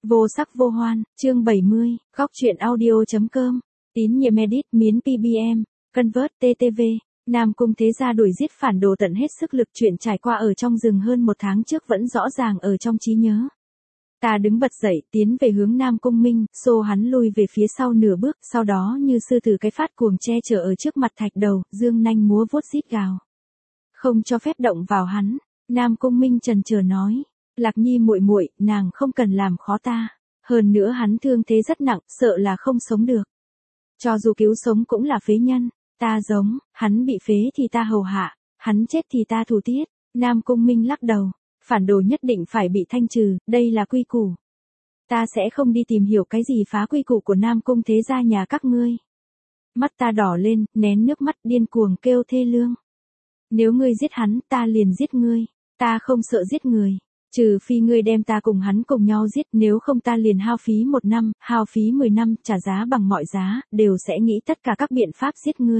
Vô sắc vô hoan, chương 70, góc truyện audio.com, tín nhiệm edit, miến PBM, Convert TTV, Nam Cung thế gia đuổi giết phản đồ tận hết sức lực, chuyện trải qua ở trong rừng hơn một tháng trước vẫn rõ ràng ở trong trí nhớ. Ta đứng bật dậy, tiến về hướng Nam Cung Minh, xô hắn lui về phía sau nửa bước, sau đó như sư tử cái phát cuồng che chở ở trước mặt Thạch Đầu, dương nanh múa vuốt rít gào. Không cho phép động vào hắn, Nam Cung Minh chần chờ nói. Lạc Nhi muội muội, nàng không cần làm khó ta. Hơn nữa hắn thương thế rất nặng, sợ là không sống được. Cho dù cứu sống cũng là phế nhân. Ta giống, hắn bị phế thì ta hầu hạ, hắn chết thì ta thủ tiết. Nam Cung Minh lắc đầu. Phản đồ nhất định phải bị thanh trừ, đây là quy củ. Ta sẽ không đi tìm hiểu cái gì phá quy củ của Nam Cung thế gia nhà các ngươi. Mắt ta đỏ lên, nén nước mắt điên cuồng kêu thê lương. Nếu ngươi giết hắn, ta liền giết ngươi. Ta không sợ giết người. Trừ phi ngươi đem ta cùng hắn cùng nhau giết, nếu không ta liền hao phí 1 năm, hao phí 10 năm, trả giá bằng mọi giá, đều sẽ nghĩ tất cả các biện pháp giết ngươi.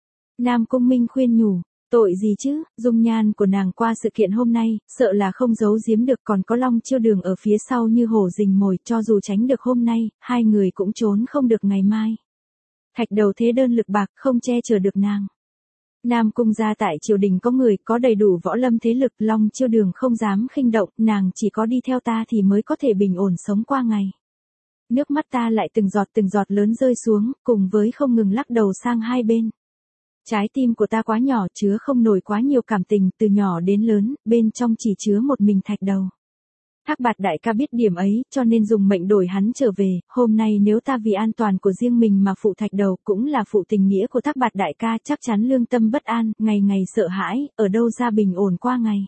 Nam Cung Minh khuyên nhủ, tội gì chứ, dung nhan của nàng qua sự kiện hôm nay, sợ là không giấu giếm được, còn có Long Chiêu Đường ở phía sau như hổ rình mồi, cho dù tránh được hôm nay, hai người cũng trốn không được ngày mai. Thạch Đầu thế đơn lực bạc, không che chở được nàng. Nam Cung gia tại triều đình có người, có đầy đủ võ lâm thế lực, Long Chiêu Đường không dám khinh động, nàng chỉ có đi theo ta thì mới có thể bình ổn sống qua ngày. Nước mắt ta lại từng giọt lớn rơi xuống, cùng với không ngừng lắc đầu sang hai bên. Trái tim của ta quá nhỏ, chứa không nổi quá nhiều cảm tình, từ nhỏ đến lớn, bên trong chỉ chứa một mình Thạch Đầu. Thác Bạt đại ca biết điểm ấy, cho nên dùng mệnh đổi hắn trở về, hôm nay nếu ta vì an toàn của riêng mình mà phụ Thạch Đầu, cũng là phụ tình nghĩa của Thác Bạt đại ca, chắc chắn lương tâm bất an, ngày ngày sợ hãi, ở đâu ra bình ổn qua ngày.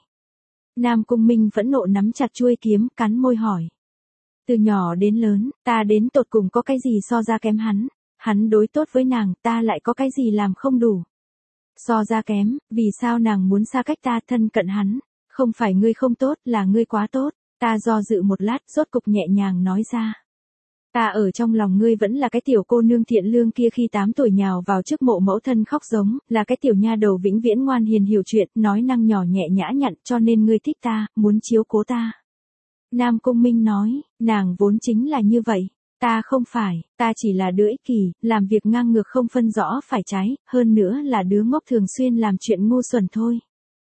Nam Cung Minh phẫn nộ nắm chặt chuôi kiếm, cắn môi hỏi. Từ nhỏ đến lớn, ta đến tột cùng có cái gì so ra kém hắn, hắn đối tốt với nàng, ta lại có cái gì làm không đủ. So ra kém, vì sao nàng muốn xa cách ta, thân cận hắn, không phải ngươi không tốt, là ngươi quá tốt. Ta do dự một lát, rốt cục nhẹ nhàng nói ra. Ta ở trong lòng ngươi vẫn là cái tiểu cô nương thiện lương kia khi 8 tuổi nhào vào trước mộ mẫu thân khóc giống, là cái tiểu nha đầu vĩnh viễn ngoan hiền hiểu chuyện, nói năng nhỏ nhẹ nhã nhặn, cho nên ngươi thích ta, muốn chiếu cố ta. Nam Cung Minh nói, nàng vốn chính là như vậy. Ta không phải, ta chỉ là đứa ích kỷ, làm việc ngang ngược không phân rõ phải trái, hơn nữa là đứa ngốc thường xuyên làm chuyện ngu xuẩn thôi.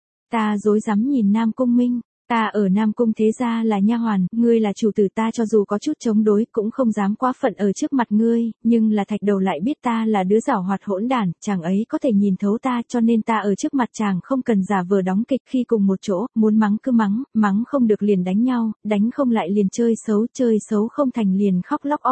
Ta rối rắm nhìn Nam Cung Minh. Ta ở Nam Cung thế gia là nha hoàn, ngươi là chủ tử, ta cho dù có chút chống đối cũng không dám quá phận ở trước mặt ngươi, nhưng là Thạch Đầu lại biết ta là đứa giảo hoạt hỗn đản, chàng ấy có thể nhìn thấu ta, cho nên ta ở trước mặt chàng không cần giả vờ đóng kịch, khi cùng một chỗ, muốn mắng cứ mắng, mắng không được liền đánh nhau, đánh không lại liền chơi xấu không thành liền khóc lóc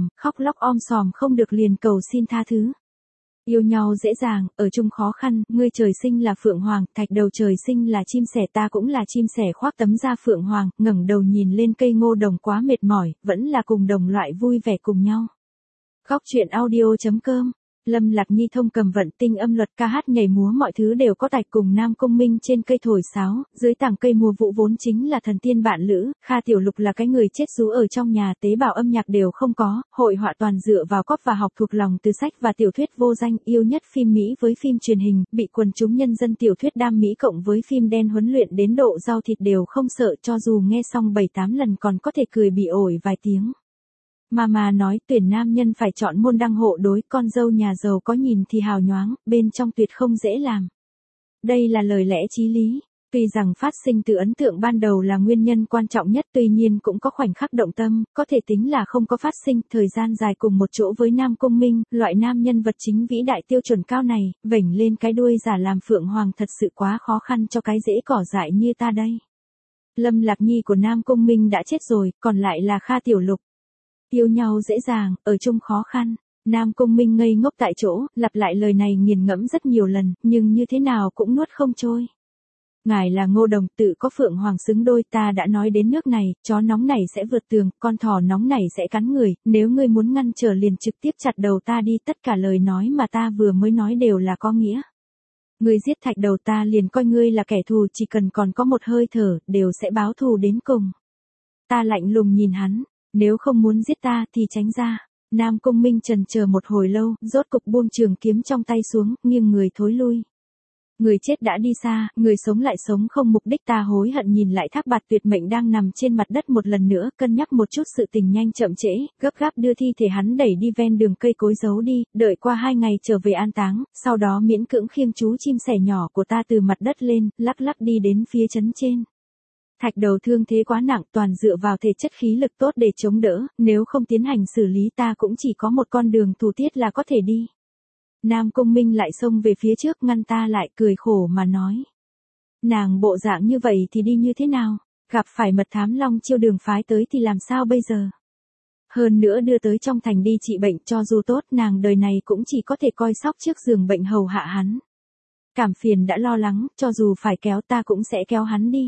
om sòm không được liền cầu xin tha thứ. Yêu nhau dễ dàng, ở chung khó khăn, ngươi trời sinh là Phượng Hoàng, Thạch Đầu trời sinh là chim sẻ, ta cũng là chim sẻ khoác tấm da Phượng Hoàng, ngẩng đầu nhìn lên cây ngô đồng quá mệt mỏi, vẫn là cùng đồng loại vui vẻ cùng nhau. Góc truyện audio.com, Lâm Lạc Nhi thông cầm vận tinh âm luật ca hát nhảy múa mọi thứ đều có Tạch cùng Nam Cung Minh trên cây thổi sáo, dưới tảng cây mùa vụ vốn chính là thần tiên bạn lữ, Kha Tiểu Lục là cái người chết rú ở trong nhà, tế bào âm nhạc đều không có, hội họa toàn dựa vào cóp và học thuộc lòng từ sách và tiểu thuyết vô danh, yêu nhất phim Mỹ với phim truyền hình, bị quần chúng nhân dân tiểu thuyết đam Mỹ cộng với phim đen huấn luyện đến độ rau thịt đều không sợ, cho dù nghe xong 7-8 lần còn có thể cười bị ổi vài tiếng. Mama nói tuyển nam nhân phải chọn môn đăng hộ đối, con dâu nhà giàu có nhìn thì hào nhoáng, bên trong tuyệt không dễ làm. Đây là lời lẽ chí lý. Tuy rằng phát sinh từ ấn tượng ban đầu là nguyên nhân quan trọng nhất, tuy nhiên cũng có khoảnh khắc động tâm, có thể tính là không có phát sinh, thời gian dài cùng một chỗ với Nam Cung Minh, loại nam nhân vật chính vĩ đại tiêu chuẩn cao này, vểnh lên cái đuôi giả làm Phượng Hoàng thật sự quá khó khăn cho cái dễ cỏ dại như ta đây. Lâm Lạc Nhi của Nam Cung Minh đã chết rồi, còn lại là Kha Tiểu Lục. Yêu nhau dễ dàng, ở chung khó khăn. Nam Cung Minh ngây ngốc tại chỗ, lặp lại lời này nghiền ngẫm rất nhiều lần, nhưng như thế nào cũng nuốt không trôi. Ngài là Ngô Đồng, tự có Phượng Hoàng xứng đôi, ta đã nói đến nước này, chó nóng này sẽ vượt tường, con thỏ nóng này sẽ cắn người, nếu ngươi muốn ngăn trở liền trực tiếp chặt đầu ta đi, tất cả lời nói mà ta vừa mới nói đều là có nghĩa. Ngươi giết Thạch Đầu ta liền coi ngươi là kẻ thù, chỉ cần còn có một hơi thở, đều sẽ báo thù đến cùng. Ta lạnh lùng nhìn hắn. Nếu không muốn giết ta thì tránh ra. Nam Cung Minh chần chờ một hồi lâu, rốt cục buông trường kiếm trong tay xuống, nghiêng người thối lui. Người chết đã đi xa, người sống lại sống không mục đích. Ta hối hận nhìn lại Thác Bạt Tuyệt Mệnh đang nằm trên mặt đất một lần nữa, cân nhắc một chút sự tình nhanh chậm trễ, gấp gáp đưa thi thể hắn đẩy đi ven đường cây cối giấu đi, đợi qua 2 ngày trở về an táng, sau đó miễn cưỡng khiêng chú chim sẻ nhỏ của ta từ mặt đất lên, lắc lắc đi đến phía trấn trên. Thạch Đầu thương thế quá nặng, toàn dựa vào thể chất khí lực tốt để chống đỡ, nếu không tiến hành xử lý ta cũng chỉ có một con đường thủ tiết là có thể đi. Nam Cung Minh lại xông về phía trước ngăn ta lại, cười khổ mà nói. Nàng bộ dạng như vậy thì đi như thế nào? Gặp phải mật thám Long Chiêu Đường phái tới thì làm sao bây giờ? Hơn nữa đưa tới trong thành đi trị bệnh, cho dù tốt nàng đời này cũng chỉ có thể coi sóc trước giường bệnh hầu hạ hắn. Cảm phiền đã lo lắng, cho dù phải kéo ta cũng sẽ kéo hắn đi.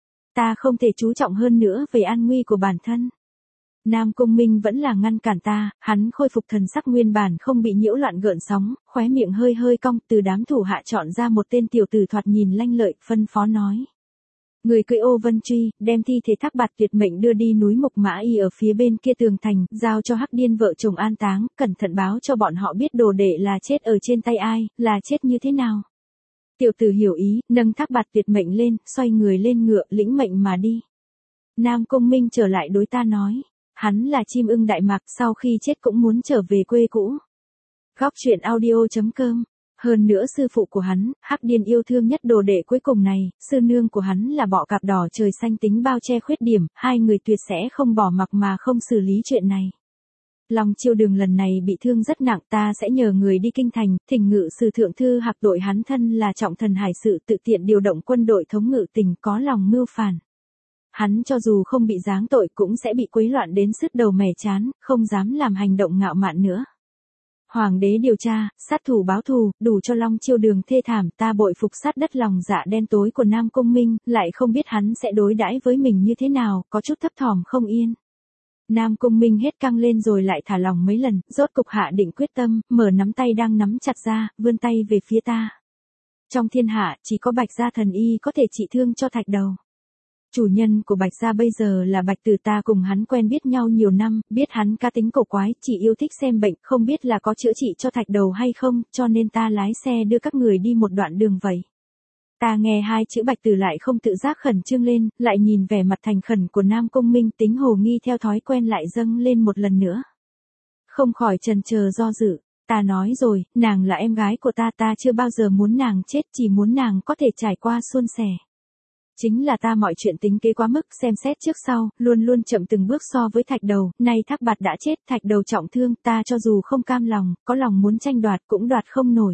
Ta không thể chú trọng hơn nữa về an nguy của bản thân. Nam Cung Minh vẫn là ngăn cản ta, hắn khôi phục thần sắc nguyên bản không bị nhiễu loạn gợn sóng, khóe miệng hơi hơi cong, từ đám thủ hạ chọn ra một tên tiểu tử thoạt nhìn lanh lợi, phân phó nói. Người cưỡi ô vân truy, đem thi thể Thác Bạt Tuyệt Mệnh đưa đi núi Mộc Mã Y ở phía bên kia tường thành, giao cho Hắc Điên vợ chồng an táng, cẩn thận báo cho bọn họ biết đồ đệ là chết ở trên tay ai, là chết như thế nào. Tiểu tử hiểu ý, nâng Thác Bạt Tuyệt Mệnh lên, xoay người lên ngựa, lĩnh mệnh mà đi. Nam Cung Minh trở lại đối ta nói. Hắn là chim ưng Đại Mạc, sau khi chết cũng muốn trở về quê cũ. Góc truyện audio.com. Hơn nữa sư phụ của hắn, Hắc Điên yêu thương nhất đồ đệ cuối cùng này, sư nương của hắn là bọ cạp đỏ trời xanh tính bao che khuyết điểm, hai người tuyệt sẽ không bỏ mặc mà không xử lý chuyện này. Long Chiêu Đường lần này bị thương rất nặng, ta sẽ nhờ người đi kinh thành, thỉnh ngự sử thượng thư Hạc đội hắn thân là trọng thần hải sự tự tiện điều động quân đội thống ngự tỉnh có lòng mưu phản. Hắn cho dù không bị giáng tội cũng sẽ bị quấy loạn đến sứt đầu mẻ chán, không dám làm hành động ngạo mạn nữa. Hoàng đế điều tra, sát thủ báo thù, đủ cho Long Chiêu Đường thê thảm. Ta bội phục sát đất lòng dạ đen tối của Nam Cung Minh, lại không biết hắn sẽ đối đãi với mình như thế nào, có chút thấp thỏm không yên. Nam Cung Minh hết căng lên rồi lại thả lòng mấy lần, rốt cục hạ định quyết tâm, mở nắm tay đang nắm chặt ra, vươn tay về phía ta. Trong thiên hạ, chỉ có Bạch Gia thần y có thể trị thương cho Thạch Đầu. Chủ nhân của Bạch Gia bây giờ là Bạch Tử, ta cùng hắn quen biết nhau nhiều năm, biết hắn cá tính cổ quái, chỉ yêu thích xem bệnh, không biết là có chữa trị cho Thạch Đầu hay không, cho nên ta lái xe đưa các người đi một đoạn đường vậy. Ta nghe hai chữ Bạch Tử lại không tự giác khẩn trương lên, lại nhìn vẻ mặt thành khẩn của Nam Cung Minh, tính hồ nghi theo thói quen lại dâng lên một lần nữa. Không khỏi chần chờ do dự, ta nói rồi, nàng là em gái của ta, ta chưa bao giờ muốn nàng chết, chỉ muốn nàng có thể trải qua suôn sẻ. Chính là ta mọi chuyện tính kế quá mức, xem xét trước sau, luôn luôn chậm từng bước so với Thạch Đầu, nay Thác Bạt đã chết, Thạch Đầu trọng thương, ta cho dù không cam lòng, có lòng muốn tranh đoạt cũng đoạt không nổi.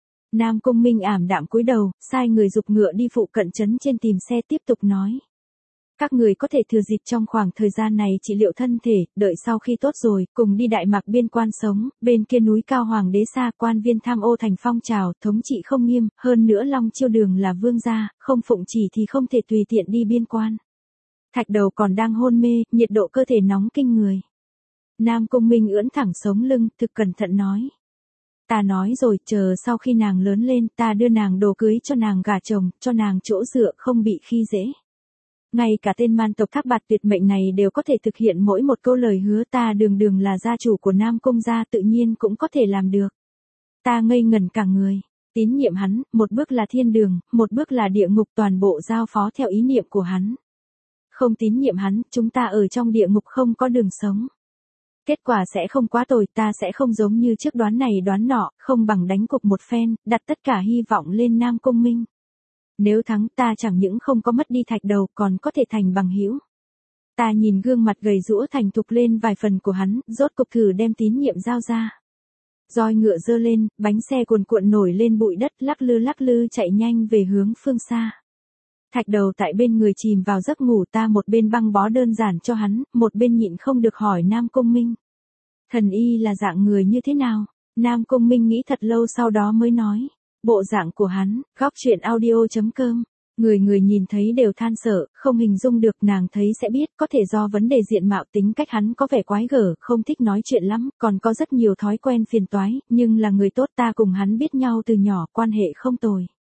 Nam Cung Minh ảm đạm cúi đầu, sai người giục ngựa đi phụ cận trấn trên tìm xe tiếp tục nói. Các người có thể thừa dịp trong khoảng thời gian này trị liệu thân thể, đợi sau khi tốt rồi, cùng đi Đại Mạc biên quan sống, bên kia núi cao hoàng đế xa quan viên tham ô thành phong trào, thống trị không nghiêm, hơn nữa Long Chiêu Đường là vương gia, không phụng chỉ thì không thể tùy tiện đi biên quan. Thạch Đầu còn đang hôn mê, nhiệt độ cơ thể nóng kinh người. Nam Cung Minh ưỡn thẳng sống lưng, thực cẩn thận nói. Ta nói rồi, chờ sau khi nàng lớn lên, ta đưa nàng đồ cưới cho nàng gả chồng, cho nàng chỗ dựa không bị khi dễ. Ngay cả tên man tộc Thác Bạt Tuyệt Mệnh này đều có thể thực hiện mỗi một câu lời hứa, ta đường đường là gia chủ của Nam Cung gia tự nhiên cũng có thể làm được. Ta ngây ngẩn cả người, tín nhiệm hắn, một bước là thiên đường, một bước là địa ngục, toàn bộ giao phó theo ý niệm của hắn. Không tín nhiệm hắn, chúng ta ở trong địa ngục không có đường sống. Kết quả sẽ không quá tồi, ta sẽ không giống như trước đoán này đoán nọ, không bằng đánh cục một phen, đặt tất cả hy vọng lên Nam Cung Minh. Nếu thắng ta chẳng những không có mất đi Thạch Đầu còn có thể thành bằng hữu. Ta nhìn gương mặt gầy rũa thành thục lên vài phần của hắn, rốt cục thử đem tín nhiệm giao ra. Roi ngựa giơ lên, bánh xe cuồn cuộn nổi lên bụi đất, lắc lư chạy nhanh về hướng phương xa. Thạch Đầu tại bên người chìm vào giấc ngủ, ta một bên băng bó đơn giản cho hắn, một bên nhịn không được hỏi Nam Cung Minh. Thần y là dạng người như thế nào? Nam Cung Minh nghĩ thật lâu sau đó mới nói. Bộ dạng của hắn, góc truyện audio.com. Người nhìn thấy đều than sợ, không hình dung được, nàng thấy sẽ biết, có thể do vấn đề diện mạo, tính cách hắn có vẻ quái gở, không thích nói chuyện lắm, còn có rất nhiều thói quen phiền toái, nhưng là người tốt, ta cùng hắn biết nhau từ nhỏ, quan hệ không tồi.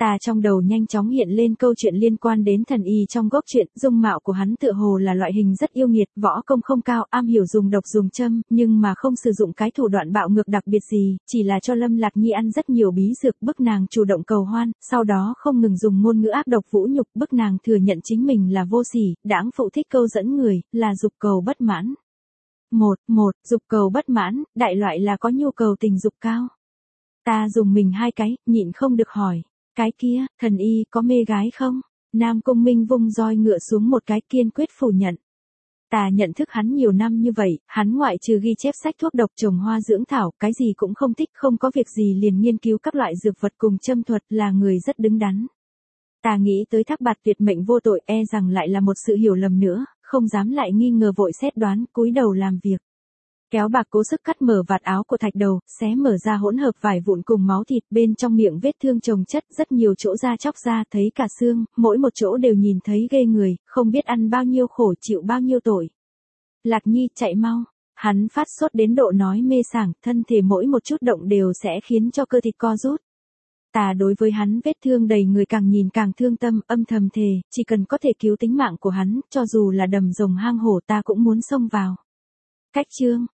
Ta trong đầu nhanh chóng hiện lên câu chuyện liên quan đến thần y trong gốc truyện, dung mạo của hắn tựa hồ là loại hình rất yêu nghiệt, võ công không cao, am hiểu dùng độc dùng châm, nhưng mà không sử dụng cái thủ đoạn bạo ngược đặc biệt gì, chỉ là cho Lâm Lạc Nhi ăn rất nhiều bí dược bức nàng chủ động cầu hoan, sau đó không ngừng dùng ngôn ngữ ác độc vũ nhục bức nàng thừa nhận chính mình là vô sỉ, đãng phụ thích câu dẫn người, là dục cầu bất mãn. Dục cầu bất mãn, đại loại là có nhu cầu tình dục cao. Ta dùng mình hai cái, nhịn không được hỏi. Cái kia, thần y có mê gái không? Nam Cung Minh vung roi ngựa xuống một cái kiên quyết phủ nhận. Ta nhận thức hắn nhiều năm như vậy, hắn ngoại trừ ghi chép sách thuốc độc trồng hoa dưỡng thảo, cái gì cũng không thích, không có việc gì liền nghiên cứu các loại dược vật cùng châm thuật, là người rất đứng đắn. Ta nghĩ tới Thác Bạt tuyệt mệnh vô tội, e rằng lại là một sự hiểu lầm nữa, không dám lại nghi ngờ vội xét đoán, cúi đầu làm việc. Kéo bạc cố sức cắt mở vạt áo của Thạch Đầu, xé mở ra hỗn hợp vải vụn cùng máu thịt, bên trong miệng vết thương chồng chất, rất nhiều chỗ da chóc ra, thấy cả xương, mỗi một chỗ đều nhìn thấy ghê người, không biết ăn bao nhiêu khổ chịu bao nhiêu tội. Lạc Nhi chạy mau, hắn phát sốt đến độ nói mê sảng, thân thể mỗi một chút động đều sẽ khiến cho cơ thịt co rút. Ta đối với hắn vết thương đầy người càng nhìn càng thương tâm, âm thầm thề, chỉ cần có thể cứu tính mạng của hắn, cho dù là đầm rồng hang hổ ta cũng muốn xông vào. Cách chương